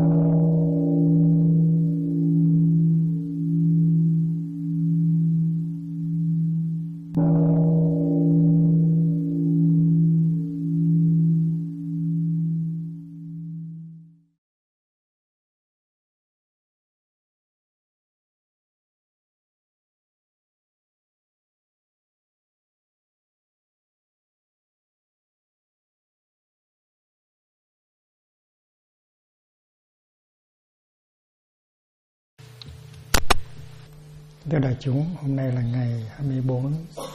Thưa đại chúng, hôm nay là ngày 24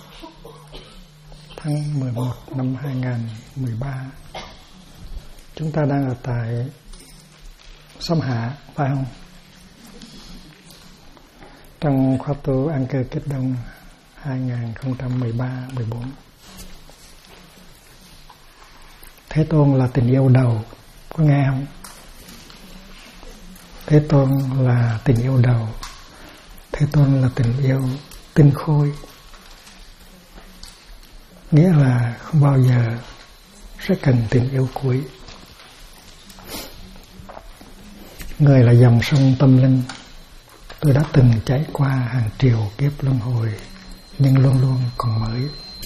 tháng 11 năm 2013. Chúng ta đang ở tại Sông Hạ, phải không? Trong khóa tu An Cơ Kết Đông 2013-14. Thế Tôn là tình yêu đầu, có nghe không? Thế Tôn là tình yêu đầu. Thế Tôn là tình yêu tinh khôi, nghĩa là không bao giờ sẽ cần tình yêu cuối. Người là dòng sông tâm linh, tôi đã từng chảy qua hàng triệu kiếp luân hồi, nhưng luôn luôn còn mới.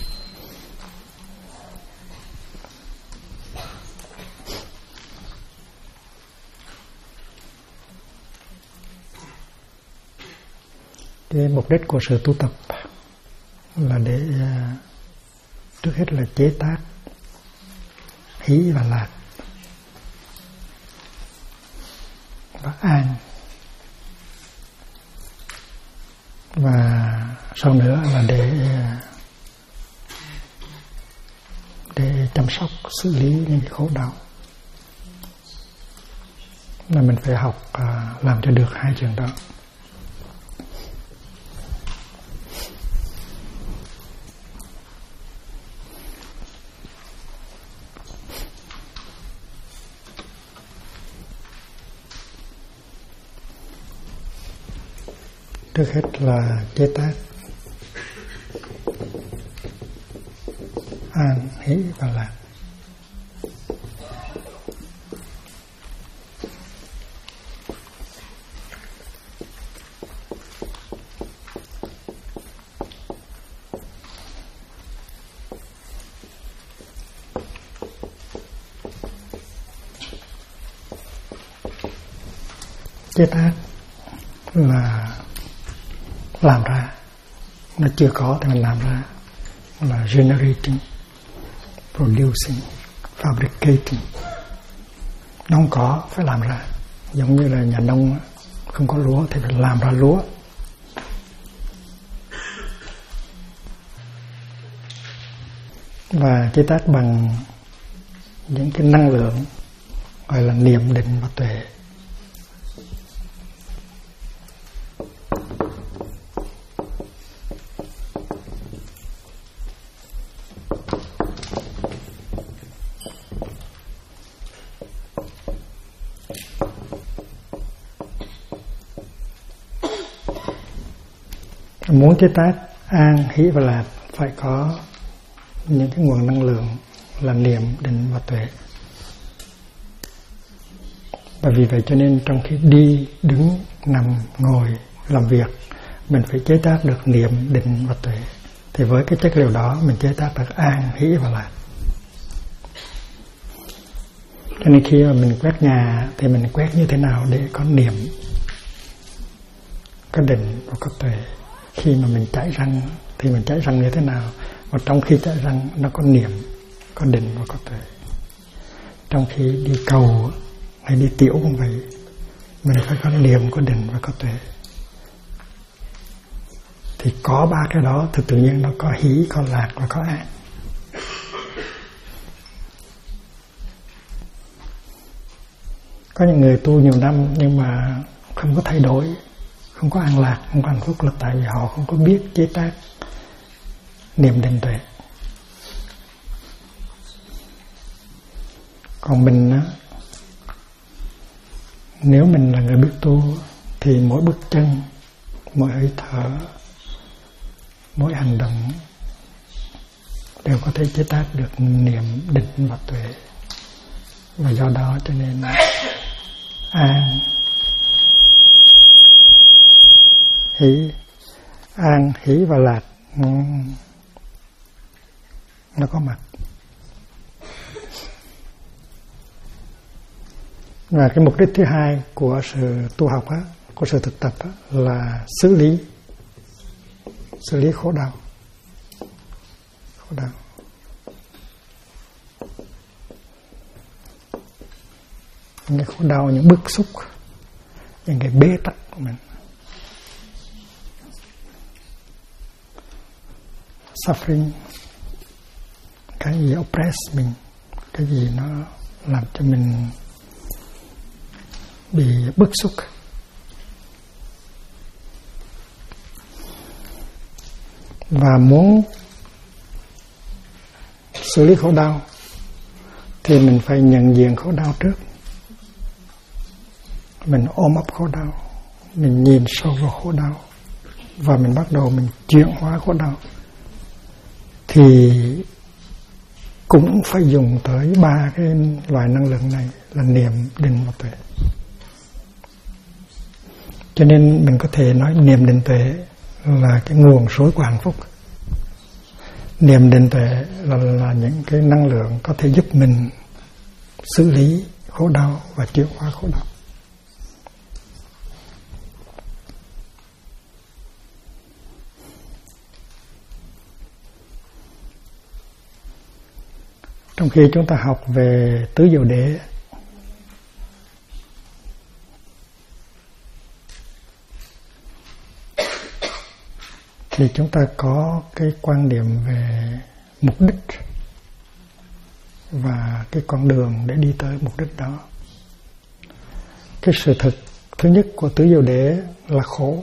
Cái mục đích của sự tu tập là để trước hết là chế tác hỷ và lạc và an, và sau nữa là để chăm sóc xử lý những cái khổ đau. Là mình phải học làm cho được hai chuyện đó. Trước hết là chế tác an, hỷ và lạc. Chế tác là làm ra, nó chưa có thì mình làm ra, là generating, producing, fabricating. Nó không có, phải làm ra. Giống như là nhà nông không có lúa thì phải làm ra lúa. Và chế tác bằng những cái năng lượng gọi là niệm, định và tuệ. Muốn chế tác an, hỷ và lạc phải có những cái nguồn năng lượng là niệm, định và tuệ. Và vì vậy cho nên trong khi đi, đứng, nằm, ngồi, làm việc, mình phải chế tác được niệm, định và tuệ. Thì với cái chất liệu đó mình chế tác được an, hỷ và lạc. Cho nên khi mà mình quét nhà thì mình quét như thế nào để có niệm, có định và có tuệ. Khi mà mình chải răng thì mình chải răng như thế nào? Và trong khi chải răng nó có niệm, có định và có tuệ. Trong khi đi cầu hay đi tiểu cũng vậy, mình phải có niệm, có định và có tuệ. Thì có ba cái đó thì tự nhiên nó có hỷ, có lạc và có an. Có những người tu nhiều năm nhưng mà không có thay đổi, không có an lạc, không có hạnh phúc là tại vì họ không có biết chế tác niệm, định, tuệ. Còn mình á, nếu mình là người biết tu thì mỗi bước chân, mỗi hơi thở, mỗi hành động đều có thể chế tác được niệm, định và tuệ. Và do đó cho nên an, hỷ, an, hỷ và lạc nó có mặt. Và cái mục đích thứ hai của sự tu học á, của sự thực tập á, là xử lý khổ đau. Những cái khổ đau, những bức xúc, những cái bế tắc của mình. Suffering, cái gì oppress mình, cái gì nó làm cho mình bị bức xúc. Và muốn xử lý khổ đau thì mình phải nhận diện khổ đau trước. Mình ôm ấp khổ đau, mình nhìn sâu vào khổ đau và mình bắt đầu mình chuyển hóa khổ đau. Thì cũng phải dùng tới 3 cái loại năng lượng này là niệm, định và tuệ. Cho nên mình có thể nói niệm, định, tuệ là cái nguồn suối của hạnh phúc. Niệm, định, tuệ là những cái năng lượng có thể giúp mình xử lý khổ đau và chuyển hóa khổ đau. Trong khi chúng ta học về tứ diệu đế, thì chúng ta có cái quan điểm về mục đích và cái con đường để đi tới mục đích đó. Cái sự thực thứ nhất của tứ diệu đế là khổ.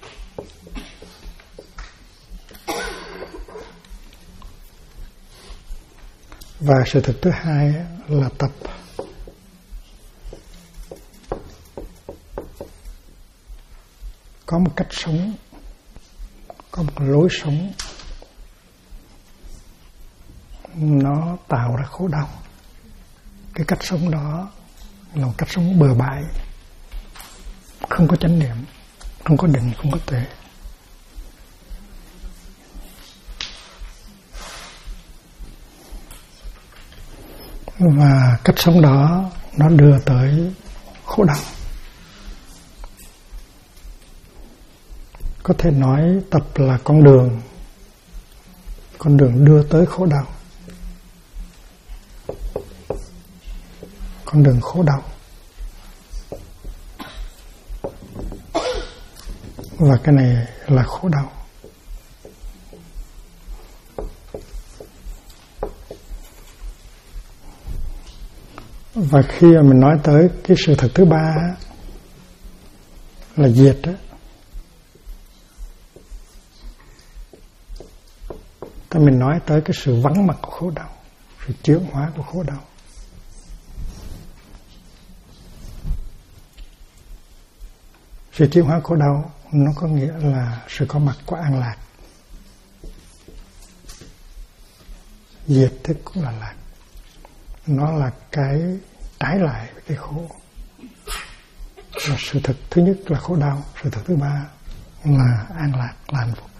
Và sự thực thứ hai là tập. Có một cách sống, có một lối sống nó tạo ra khổ đau. Cái cách sống đó là một cách sống bừa bãi, không có chánh niệm, không có định, không có tuệ. Và cách sống đó nó đưa tới khổ đau. Có thể nói tập là con đường đưa tới khổ đau, con đường khổ đau. Và cái này là khổ đau. Và khi mà mình nói tới cái sự thật thứ ba là diệt đó, thì mình nói tới cái sự vắng mặt của khổ đau, sự chuyển hóa của khổ đau. Sự chuyển hóa khổ đau nó có nghĩa là sự có mặt của an lạc. Diệt tức cũng là lạc. Nó là cái trái lại với cái khổ. Và sự thật thứ nhất là khổ đau, sự thật thứ ba là an lạc, là hạnh phúc.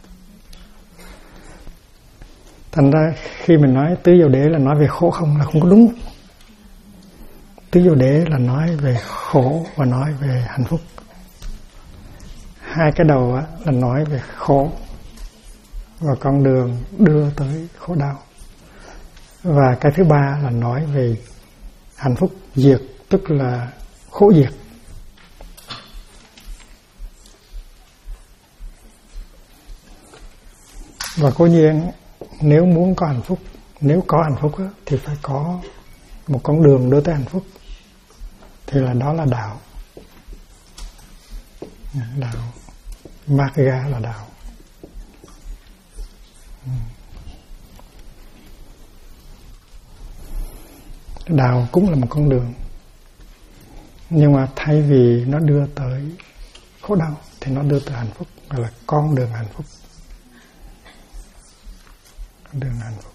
Thành ra khi mình nói tứ diệu đế là nói về khổ không là không có đúng. Tứ diệu đế là nói về khổ và nói về hạnh phúc. Hai cái đầu là nói về khổ và con đường đưa tới khổ đau. Và cái thứ ba là nói về hạnh phúc diệt, tức là khổ diệt. Và cố nhiên nếu muốn có hạnh phúc, nếu có hạnh phúc thì phải có một con đường đưa tới hạnh phúc. Thì là đó là đạo. Đạo Magga là đạo. Đạo cũng là một con đường, nhưng mà thay vì nó đưa tới khổ đau thì nó đưa tới hạnh phúc, gọi là con đường hạnh phúc. Con đường hạnh phúc.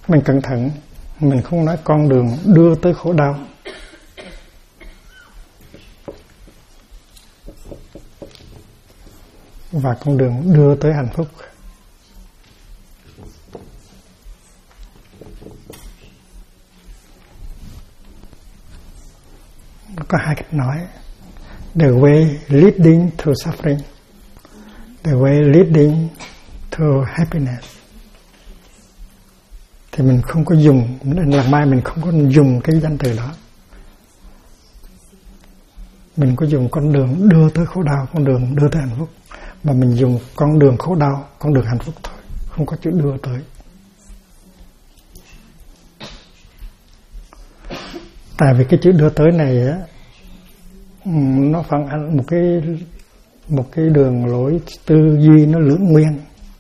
Mình cẩn thận, mình không nói con đường đưa tới khổ đau, và con đường đưa tới hạnh phúc. Có hai cách nói: the way leading to suffering, the way leading to happiness. Thì mình không có dùng, lần mai mình không có dùng cái danh từ đó. Mình có dùng con đường đưa tới khổ đau, con đường đưa tới hạnh phúc, mà mình dùng con đường khổ đau, con đường hạnh phúc thôi, không có chữ đưa tới. Tại vì cái chữ đưa tới này á, nó phản ánh một cái đường lối tư duy nó lưỡng nguyên.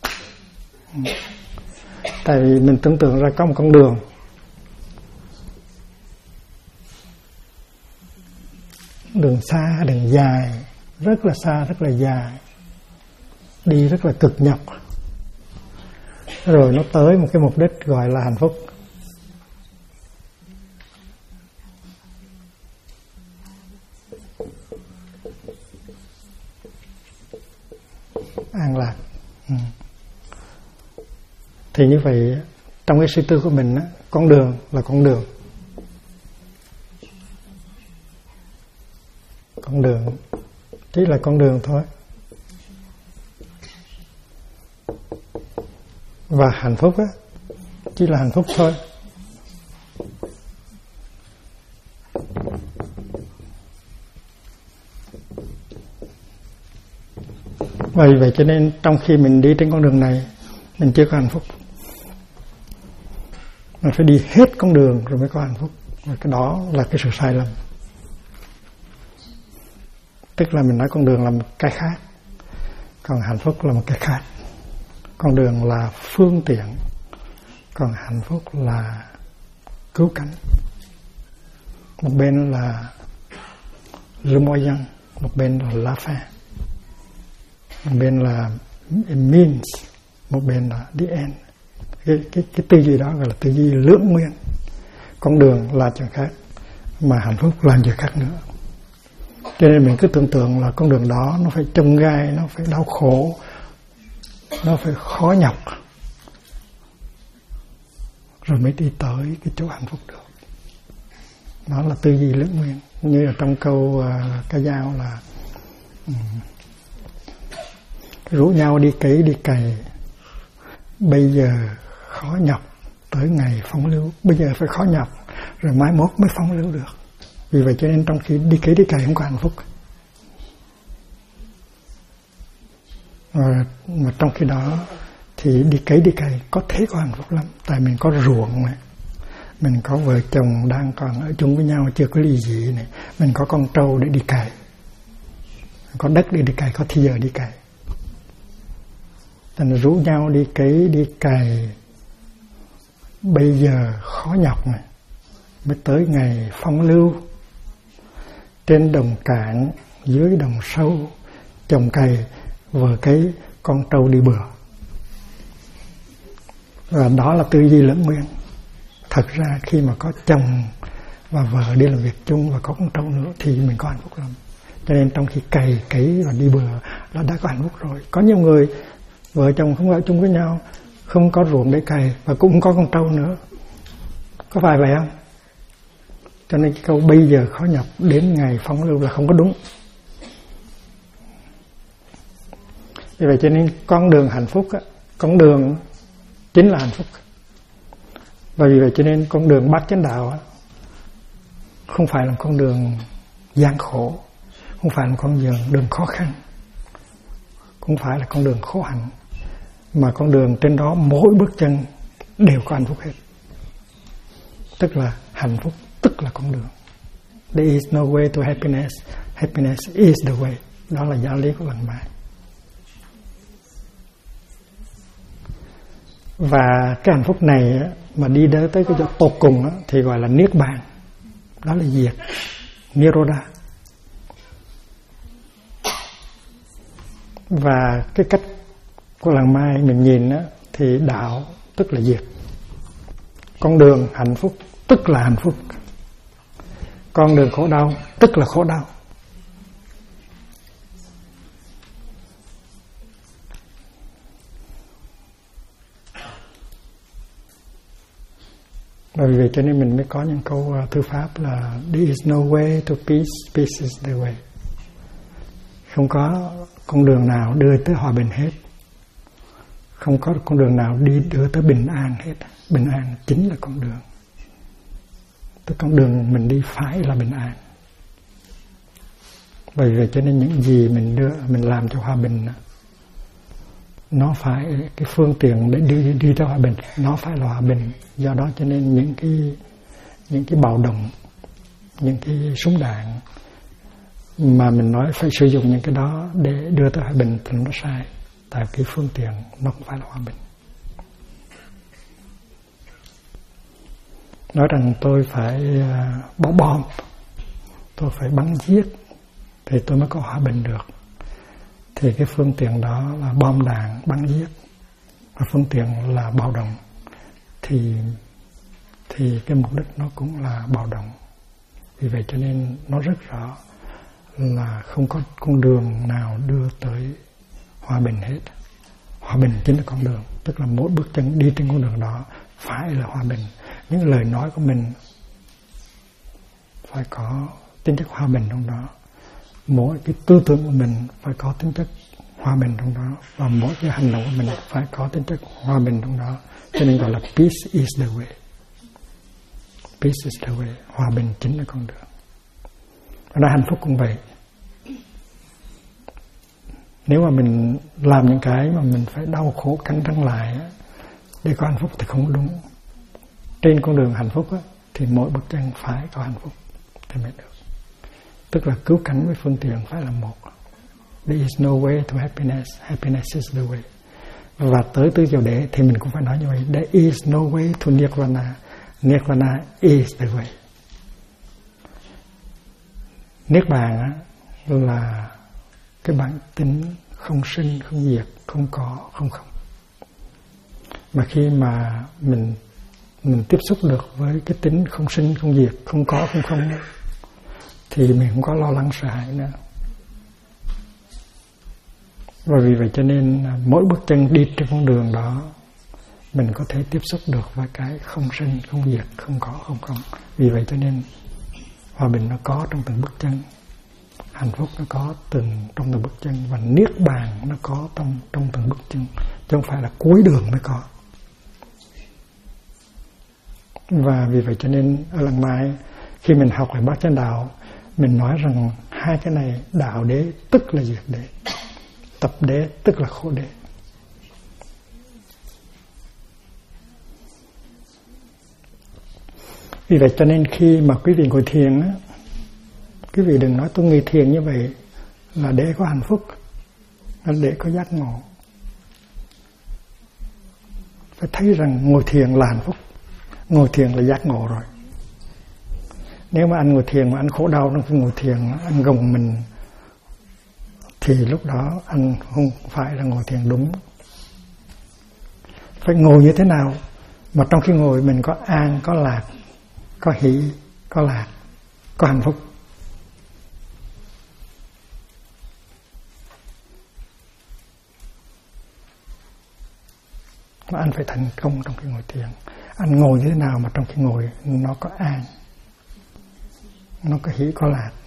Tại vì mình tưởng tượng ra có một con đường, đường xa, đường dài, rất là xa, rất là dài, đi rất là cực nhọc, rồi nó tới một cái mục đích gọi là hạnh phúc. An lạc. Thì như vậy trong cái suy tư của mình á, con đường là con đường. Con đường chỉ là con đường thôi. Và hạnh phúc á chỉ là hạnh phúc thôi. Vì vậy cho nên trong khi mình đi trên con đường này, mình chưa có hạnh phúc. Mình phải đi hết con đường rồi mới có hạnh phúc. Và cái đó là cái sự sai lầm. Tức là mình nói con đường là một cái khác, còn hạnh phúc là một cái khác. Con đường là phương tiện, còn hạnh phúc là cứu cánh. Một bên là le moyen, một bên là la fin. Một bên là means, một bên là the end. Cái tư duy đó gọi là tư duy lưỡng nguyên. Con đường là chuyện khác, mà hạnh phúc là chuyện khác nữa. Cho nên mình cứ tưởng tượng là con đường đó nó phải chông gai, nó phải đau khổ, nó phải khó nhọc, rồi mới đi tới cái chỗ hạnh phúc được. Đó là tư duy lưỡng nguyên. Như là trong câu ca dao là rủ nhau đi cấy đi cày, bây giờ khó nhọc tới ngày phóng lưu. Bây giờ phải khó nhọc, rồi mai mốt mới phóng lưu được. Vì vậy cho nên trong khi đi cấy đi cày không có hạnh phúc. Mà trong khi đó thì đi cấy đi cày có thể có hạnh phúc lắm. Tại mình có ruộng này, mình có vợ chồng đang còn ở chung với nhau chưa có ly dị này, mình có con trâu để đi cày, có đất để đi cày, có thì giờ đi cày. Thành rủ nhau đi cấy đi cày, bây giờ khó nhọc này, mới tới ngày phong lưu. Trên đồng cạn, dưới đồng sâu, chồng cày, vợ cấy, con trâu đi bừa. Và đó là tư duy lưỡng nguyên. Thật ra khi mà có chồng và vợ đi làm việc chung và có con trâu nữa thì mình có hạnh phúc lắm. Cho nên trong khi cày, cấy và đi bừa là đã có hạnh phúc rồi. Có nhiều người vợ chồng không ở chung với nhau, không có ruộng để cày và cũng không có con trâu nữa. Có phải vậy không? Cho nên cái câu bây giờ khó nhọc đến ngày phong lưu là không có đúng. Vì vậy cho nên con đường hạnh phúc á, con đường chính là hạnh phúc. Và vì vậy cho nên con đường bát chánh đạo á, không phải là con đường gian khổ, không phải là con đường khó khăn, không phải là con đường khổ hạnh, mà con đường trên đó mỗi bước chân đều có hạnh phúc hết. Tức là hạnh phúc tức là con đường. There is no way to happiness, happiness is the way. Đó là giáo lý của lần mai. Và cái hạnh phúc này mà đi đến tới cái chỗ tột cùng thì gọi là niết bàn. Đó là diệt, nirodha. Và cái cách của làng Mai mình nhìn thì đạo tức là diệt. Con đường hạnh phúc tức là hạnh phúc, con đường khổ đau tức là khổ đau. Bởi vì vậy cho nên mình mới có những câu thư pháp là there is no way to peace, peace is the way. Không có con đường nào đưa tới hòa bình hết, không có con đường nào đi đưa tới bình an hết. Bình an chính là con đường. Tức con đường mình đi phải là bình an. Bởi vậy cho nên những gì mình làm cho hòa bình, nó phải cái phương tiện để đi tới hòa bình, nó phải là hòa bình. Do đó cho nên những cái bạo động, những cái súng đạn mà mình nói phải sử dụng những cái đó để đưa tới hòa bình thì nó sai. Tại cái phương tiện nó không phải là hòa bình. Nói rằng tôi phải bỏ bom, tôi phải bắn giết thì tôi mới có hòa bình được, thì cái phương tiện đó là bom đạn bắn giết, và phương tiện là bạo động, thì cái mục đích nó cũng là bạo động. Vì vậy cho nên nó rất rõ là không có con đường nào đưa tới hòa bình hết. Hòa bình chính là con đường, tức là mỗi bước chân đi trên con đường đó phải là hòa bình. Những lời nói của mình phải có tính chất hòa bình trong đó, mỗi cái tư tưởng của mình phải có tính chất hòa bình trong đó, và mỗi cái hành động của mình phải có tính chất hòa bình trong đó. Cho nên gọi là peace is the way. Peace is the way. Hòa bình chính là con đường. Và hạnh phúc cũng vậy. Nếu mà mình làm những cái mà mình phải đau khổ cắn răng lại để có hạnh phúc thì không đúng. Trên con đường hạnh phúc thì mỗi bước chân phải có hạnh phúc thì mới được. Tức là cứu cánh với phương tiện phải là một. There is no way to happiness, happiness is the way. Và tới tứ diệu đế thì mình cũng phải nói như vậy. There is no way to nirvana, nirvana is the way. Niết bàn là cái bản tính không sinh, không diệt, không có, không không. Mà khi mà mình tiếp xúc được với cái tính không sinh, không diệt, không có, không không đó, thì mình không có lo lắng sợ hãi nữa. Và vì vậy cho nên mỗi bước chân đi trên con đường đó mình có thể tiếp xúc được với cái không sinh, không diệt, không có, không không. Vì vậy cho nên hòa bình nó có trong từng bước chân, hạnh phúc nó có trong từng bước chân, và niết bàn nó có trong từng bước chân, chứ không phải là cuối đường mới có. Và vì vậy cho nên ở Lăng Mai khi mình học về Bát Chánh Đạo, mình nói rằng hai cái này, đạo đế tức là diệt đế, tập đế tức là khổ đế. Vì vậy cho nên khi mà quý vị ngồi thiền á, quý vị đừng nói tôi ngồi thiền như vậy là để có hạnh phúc, là để có giác ngộ. Phải thấy rằng ngồi thiền là hạnh phúc, ngồi thiền là giác ngộ rồi. Nếu mà anh ngồi thiền mà anh khổ đau trong khi ngồi thiền, anh gồng mình, thì lúc đó anh không phải là ngồi thiền đúng. Phải ngồi như thế nào mà trong khi ngồi mình có an, có lạc, có hỷ, có lạc, có hạnh phúc. Mà anh phải thành công trong khi ngồi thiền. Anh ngồi như thế nào mà trong khi ngồi nó có an, nó có hỷ, có lạc.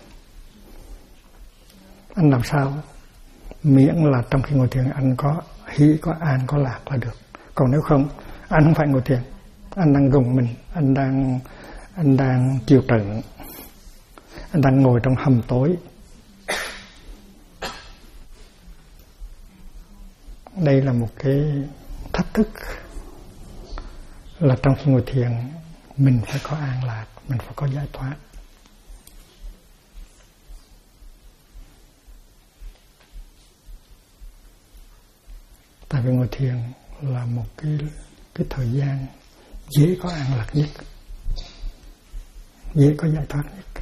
Anh làm sao miễn là trong khi ngồi thiền anh có hỷ, có an, có lạc là được. Còn nếu không, anh không phải ngồi thiền, anh đang gồng mình, anh đang chịu trận, anh đang ngồi trong hầm tối. Đây là một cái thách thức, là trong khi ngồi thiền mình phải có an lạc, mình phải có giải thoát. Tại vì ngồi thiền là một cái thời gian dễ có an lạc nhất, dễ có giải thoát nhất,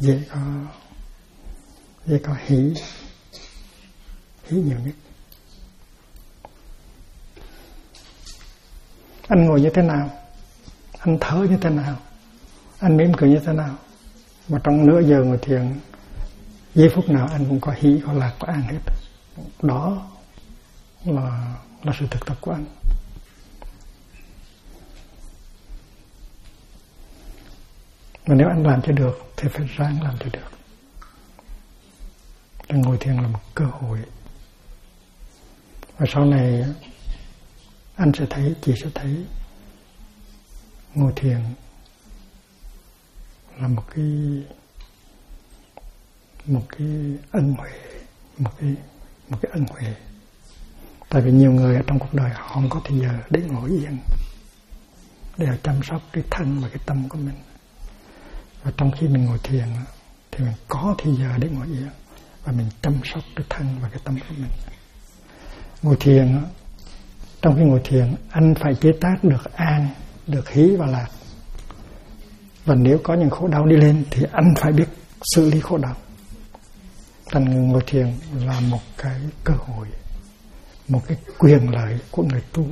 dễ có hỷ nhiều nhất. Anh ngồi như thế nào? anh thở như thế nào, anh mỉm cười như thế nào. Mà trong nửa giờ ngồi thiền, giây phút nào anh cũng có hỷ, có lạc, có an hết. Đó là sự thực tập của anh. Mà nếu anh làm cho được thì phải ráng làm cho được. Cho ngồi thiền là một cơ hội. Và sau này anh sẽ thấy, chị sẽ thấy ngồi thiền là một cái ân huệ, một cái ân huệ. Tại vì nhiều người ở trong cuộc đời họ không có thời giờ để ngồi yên, để chăm sóc cái thân và cái tâm của mình. Và trong khi mình ngồi thiền thì mình có thời giờ để ngồi yên và mình chăm sóc cái thân và cái tâm của mình. Ngồi thiền, trong khi ngồi thiền anh phải chế tác được an, được hỷ và lạc. Và nếu có những khổ đau đi lên thì anh phải biết xử lý khổ đau. Thành ngồi thiền là một cái cơ hội, một cái quyền lợi của người tu.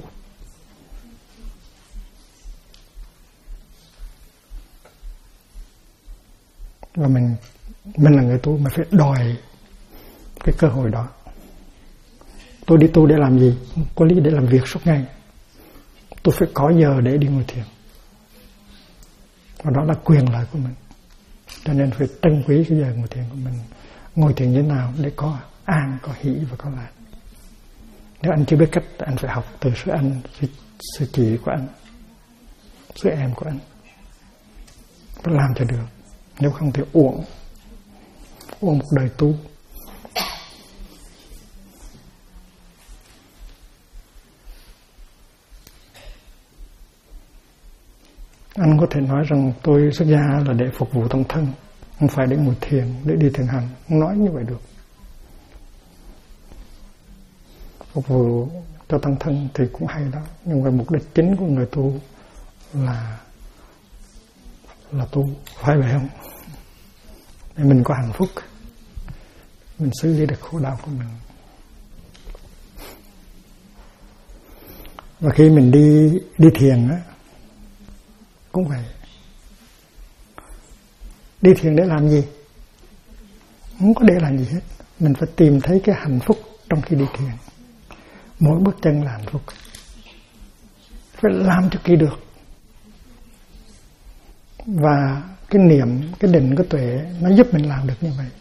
Và mình là người tu mà phải đòi cái cơ hội đó. Tôi đi tu để làm gì? Có lý để làm việc suốt ngày. Tôi phải có giờ để đi ngồi thiền. Và đó là quyền lợi của mình. Cho nên phải trân quý cái giờ ngồi thiền của mình. Ngồi thiền như thế nào để có an, có hỷ và có lạc. Nếu anh chưa biết cách, anh phải học từ sư anh, sư chị của anh, sư em của anh. Phải làm cho được. Nếu không thì uổng một đời tu. Anh có thể nói rằng tôi xuất gia là để phục vụ tăng thân, không phải để ngồi thiền, để đi thiền hành. Không nói như vậy được. Phục vụ cho tăng thân thì cũng hay đó, nhưng mà mục đích chính của người tu là tu, phải vậy không? Để mình có hạnh phúc, mình xử lý được khổ đau của mình. Và khi mình đi thiền á, cũng vậy. Đi thiền để làm gì? Không có để làm gì hết. Mình phải tìm thấy cái hạnh phúc trong khi đi thiền. Mỗi bước chân là hạnh phúc. Phải làm cho kỳ được. Và cái niệm, cái định, cái tuệ nó giúp mình làm được như vậy.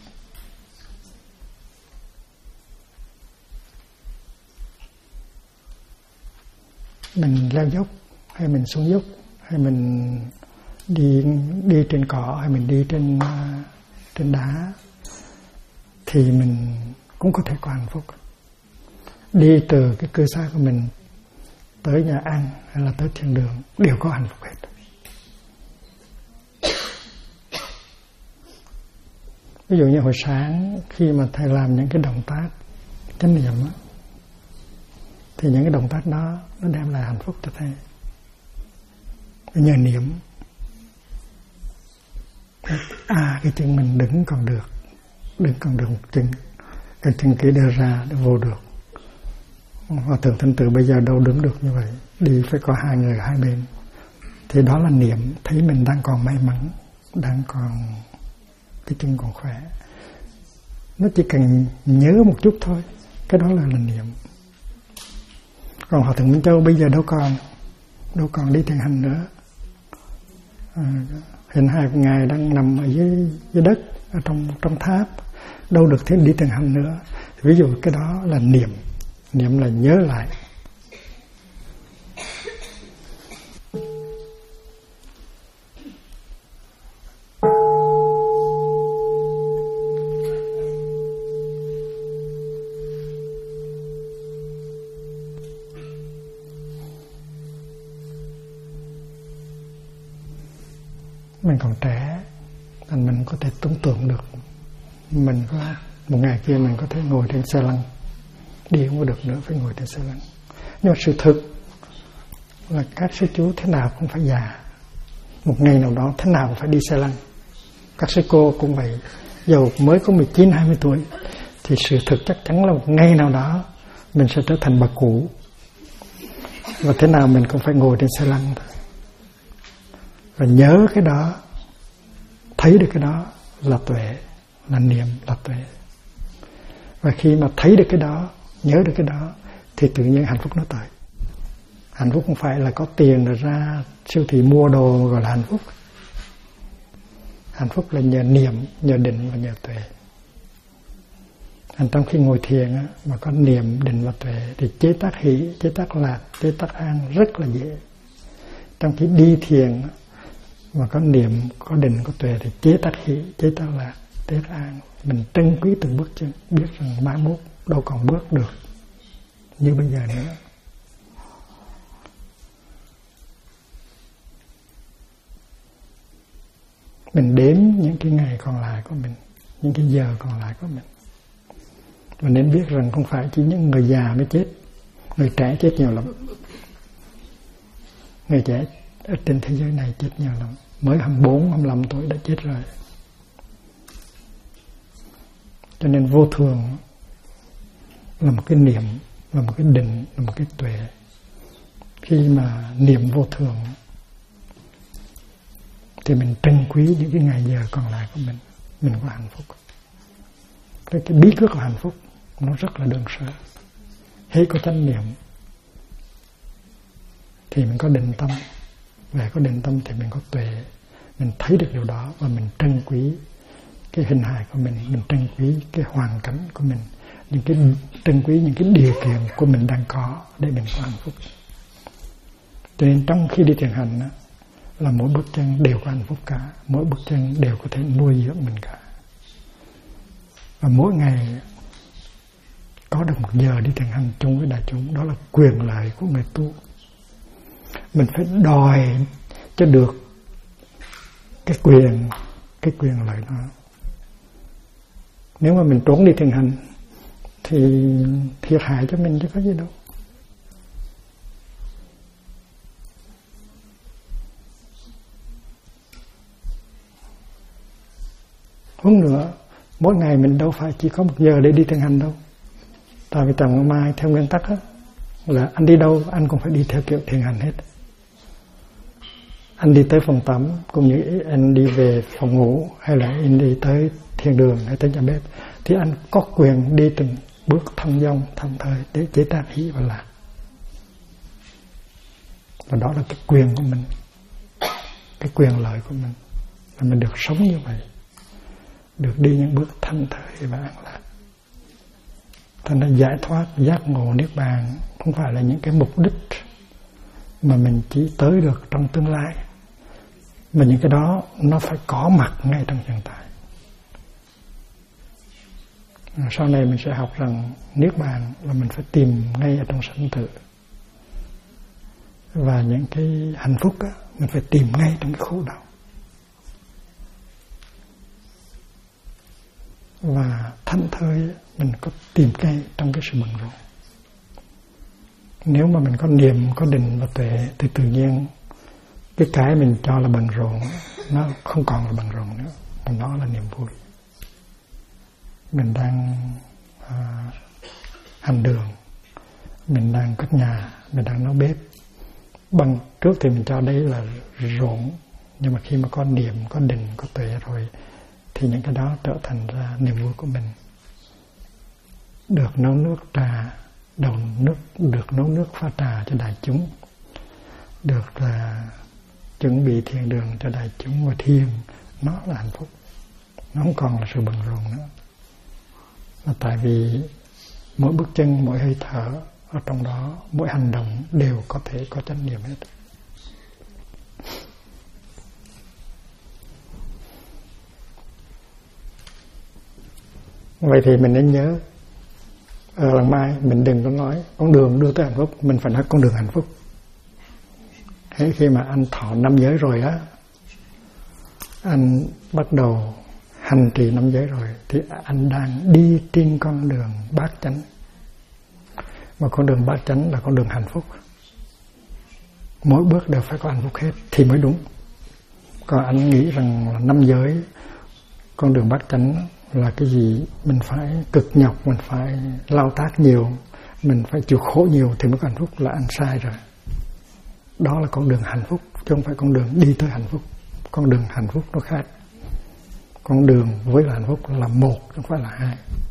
Mình leo dốc hay mình xuống dốc, hay mình đi trên cỏ, hay mình đi trên đá, thì mình cũng có thể có hạnh phúc. Đi từ cái cư xá của mình tới nhà ăn hay là tới thiên đường đều có hạnh phúc hết. Ví dụ như hồi sáng khi mà thầy làm những cái động tác chánh niệm á, thì những cái động tác đó nó đem lại hạnh phúc cho thầy. Nhờ niệm, cái chân mình đứng còn được một chân, cái chân kia đưa ra để vô được. Hòa thượng Thanh Từ bây giờ đâu đứng được như vậy, đi phải có hai người hai bên. Thì đó là niệm, thấy mình đang còn may mắn, đang còn cái chân còn khỏe. Nó chỉ cần nhớ một chút thôi, cái đó là niệm. Còn Hòa thượng Minh Châu bây giờ đâu còn đi thiền hành nữa. Hiện hai ngài đang nằm ở dưới đất, ở trong tháp, đâu được thêm đi thiền hành nữa. Ví dụ cái đó là niệm là nhớ lại. Mình còn trẻ nên mình có thể tưởng tượng được mình có một ngày kia mình có thể ngồi trên xe lăn, đi không có được nữa, phải ngồi trên xe lăn. Nhưng mà sự thực là các sư chú thế nào cũng phải già, một ngày nào đó thế nào cũng phải đi xe lăn. Các sư cô cũng vậy, dầu mới có 19-20 tuổi thì sự thực chắc chắn là một ngày nào đó mình sẽ trở thành bà cụ, và thế nào mình cũng phải ngồi trên xe lăn thôi. Và nhớ cái đó, thấy được cái đó là tuệ, là niệm, là tuệ. Và khi mà thấy được cái đó, nhớ được cái đó, thì tự nhiên hạnh phúc nó tới. Hạnh phúc không phải là có tiền rồi ra siêu thị mua đồ gọi là hạnh phúc. Hạnh phúc là nhờ niệm, nhờ định và nhờ tuệ. Trong khi ngồi thiền á, mà có niệm, định và tuệ thì chế tác hỷ, chế tác lạc, chế tác an rất là dễ. Trong khi đi thiền mà có niệm, có định, có tuệ thì chế tác hỷ, chế tác lạc, chế tác an. Mình trân quý từng bước chân, biết rằng mai mốt đâu còn bước được như bây giờ nữa. Mình đếm những cái ngày còn lại của mình, những cái giờ còn lại của mình. Mình nên biết rằng không phải chỉ những người già mới chết, người trẻ chết nhiều lắm. Người trẻ ở trên thế giới này chết nhiều lắm, mới 24, 25 tuổi đã chết rồi. Cho nên vô thường là một cái niệm, là một cái định, là một cái tuệ. Khi mà niệm vô thường thì mình trân quý những cái ngày giờ còn lại của mình có hạnh phúc. Cái bí quyết của hạnh phúc nó rất là đơn sơ. Hễ có chánh niệm thì mình có định tâm, và có định tâm thì mình có tuệ. Mình thấy được điều đó và mình trân quý cái hình hài của mình trân quý cái hoàn cảnh của mình, trân quý những cái điều kiện của mình đang có để mình có hạnh phúc. Cho nên trong khi đi thiền hành là mỗi bước chân đều có hạnh phúc cả, mỗi bước chân đều có thể nuôi dưỡng mình cả. Và mỗi ngày có được 1 giờ đi thiền hành chung với đại chúng, đó là quyền lợi của người tu. Mình phải đòi cho được cái quyền lợi đó. Nếu mà mình trốn đi thiền hành thì thiệt hại cho mình chứ có gì đâu. Huống nữa, mỗi ngày mình đâu phải chỉ có 1 giờ để đi thiền hành đâu. Tại vì Trần Quang Mai theo nguyên tắc là anh đi đâu anh cũng phải đi theo kiểu thiền hành hết. Anh đi tới phòng tắm cũng như anh đi về phòng ngủ, hay là anh đi tới thiền đường hay tới nhà bếp, thì anh có quyền đi từng bước thông dong, thong thơi để chế tác hỷ và lạc. Và đó là cái quyền của mình, cái quyền lợi của mình, là mình được sống như vậy, được đi những bước thanh thơi và an lạc. Thành ra giải thoát, giác ngộ, niết bàn không phải là những cái mục đích mà mình chỉ tới được trong tương lai, mà những cái đó nó phải có mặt ngay trong hiện tại. Sau này mình sẽ học rằng niết bàn là mình phải tìm ngay ở trong sanh tử, và những cái hạnh phúc á, mình phải tìm ngay trong cái khổ đau. Và thanh thơi mình có tìm ngay trong cái sự bận rộn. Nếu mà mình có niệm, có định và tuệ thì tự nhiên cái mình cho là bận rộn nó không còn là bận rộn nữa, mà nó là niềm vui. Mình đang hành đường, mình đang cất nhà, mình đang nấu bếp. Bằng trước thì mình cho đấy là rộn, nhưng mà khi mà có niệm, có định, có tuệ rồi thì những cái đó trở thành ra niềm vui của mình. Được nấu nước trà, được nấu nước pha trà cho đại chúng, được chuẩn bị thiền đường cho đại chúng ngồi thiền, nó là hạnh phúc. Nó không còn là sự bận rộn nữa. Là tại vì mỗi bước chân, mỗi hơi thở ở trong đó, mỗi hành động đều có thể có chánh niệm hết. Vậy thì mình nên nhớ ở lần mai mình đừng có nói con đường đưa tới hạnh phúc, mình phải nói con đường hạnh phúc. Thế khi mà anh thọ 5 giới rồi á, anh bắt đầu hành trì 5 giới rồi, thì anh đang đi trên con đường bát chánh. Mà con đường bát chánh là con đường hạnh phúc. Mỗi bước đều phải có hạnh phúc hết thì mới đúng. Còn anh nghĩ rằng là 5 giới, con đường bát chánh là cái gì mình phải cực nhọc, mình phải lao tác nhiều, mình phải chịu khổ nhiều thì mới có hạnh phúc, là anh sai rồi. Đó là con đường hạnh phúc chứ không phải con đường đi tới hạnh phúc. Con đường hạnh phúc nó khác. Con đường với hạnh phúc là một, không phải là hai.